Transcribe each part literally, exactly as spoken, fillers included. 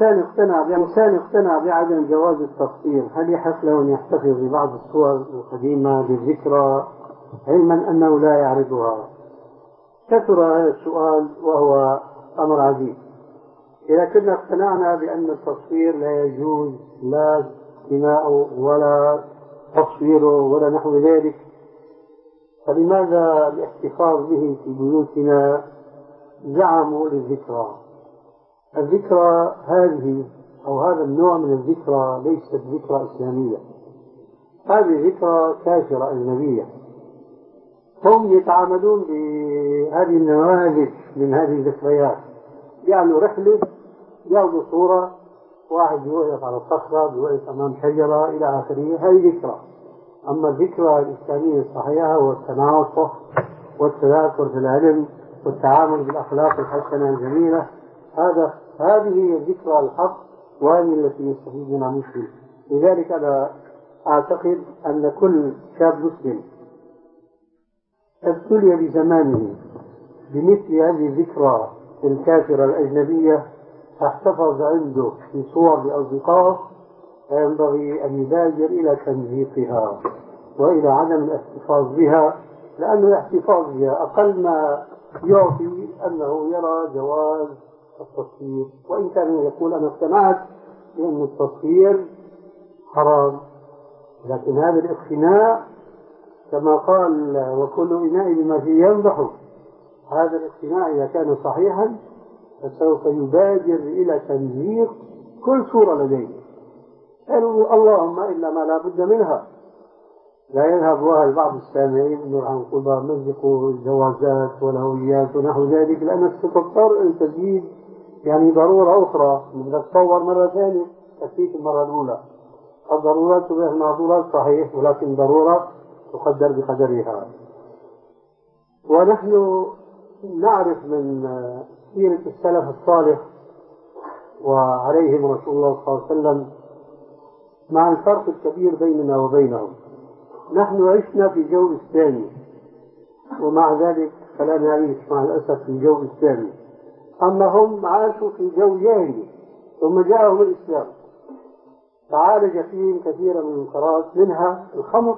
إنسان اقتنع بإنسان اقتنع بعدم جواز التصوير، هل يحق له أن يحتفظ ببعض الصور القديمة بالذكرى علما أنه لا يعرضها؟ كثر هذا السؤال وهو أمر عجيب. إذا كنا اقتنعنا بأن التصوير لا يجوز، لا استماعه ولا تصويره ولا نحو ذلك، فلماذا الاحتفاظ به في بيوتنا؟ زعموا للذكرى. الذكرى هذه أو هذا النوع من الذكرى ليست ذكرى إسلامية، هذه ذكرى كافرة أجنبية. هم يتعاملون بهذه النماذج من هذه الذكريات، يعملوا رحلة، يأخذوا صورة واحد يوقف على الصخرة، يوقف أمام شجرة إلى آخره، هذه ذكرى. أما الذكرى الإسلامية الصحيحة هو التناصح والتذاكر في العلم والتعامل بالأخلاق الحسنة الجميلة، هذا هذه هي الذكرى الحق، وهذه التي يستفيد منها المسلم. لذلك أنا أعتقد أن كل شاب مسلم ابتلي بزمانه بمثل هذه الذكرى الكافرة الأجنبية فاحتفظ عنده في صور لأصدقائه، فينبغي أن يبادر إلى تنظيفها وإلى عدم الاحتفاظ بها، لأن الاحتفاظ بها أقل ما يعطي أنه يرى جواز التصوير، وإن كان يقول أنا اقتنعت بأن التصوير حرام، لكن هذا الاقتناع كما قال وكل إناء بما فيه ينضح، هذا الاقتناع إذا كان صحيحا فسوف يبادر إلى تنزيق كل صورة لديه، اللهم إلا ما لا بد منها. لا يذهب وهل بعض السامعين انه عن قضاء مزقوا الجوازات والهويات ونحو ذلك، لأنك ستضطر أن تزيد يعني ضرورة أخرى، بدك تصور مرة ثانية تكفيك المرة الأولى. الضرورات تبيح المعذورات صحيح، ولكن ضرورة تقدر بقدرها. ونحن نعرف من سيرة السلف الصالح وعليهم رسول الله صلى الله عليه وسلم مع الفرق الكبير بيننا وبينهم. نحن عشنا في جو إسلامي، ومع ذلك فلا نعيش مع الأسف في جو إسلامي. أما هم عاشوا في جو جاهلي ثم جاءهم الإسلام فعالج فيهم كثيرا من المنكرات، منها الخمر.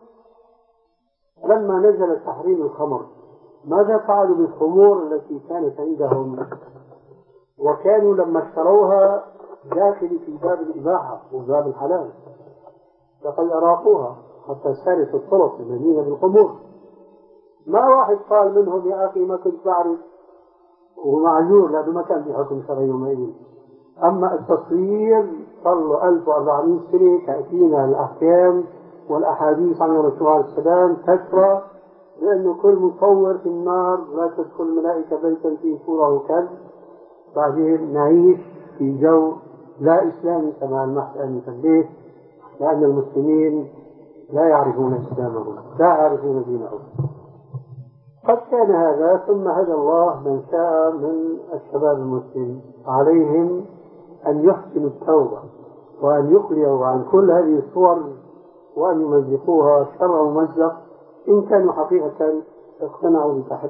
لما نزل تحريم الخمر ماذا فعلوا بالخمور التي كانت عندهم؟ وكانوا لما اشتروها داخل في باب الإباحة وباب الحلال، لقد أراقوها حتى سارت الطرق المدينة بالخمور. ما واحد قال منهم يا أخي ما كنت بعرف، ومعذور لأنه ما كان في حكم شرعي يومئذ. أما التصوير صار له ألف وأربعمائة سنة تأتينا الأحكام والأحاديث عن الرسول عليه السلام تكفى، لأنه كل مصور في النار لا تدخل الملائكة بيتا فيه صورة وكلب. بعدين نعيش في جو لا إسلامي كما المحت أن البيت، لأن المسلمين لا يعرفون إسلامهم، لا يعرفون دينهم. قد كان هذا، ثم هدى الله من شاء من الشباب المسلم، عليهم أن يحسنوا التوبة وأن يقلعوا عن كل هذه الصور وأن يمزقوها شر ممزق إن كانوا حقيقة اقتنعوا بتحديد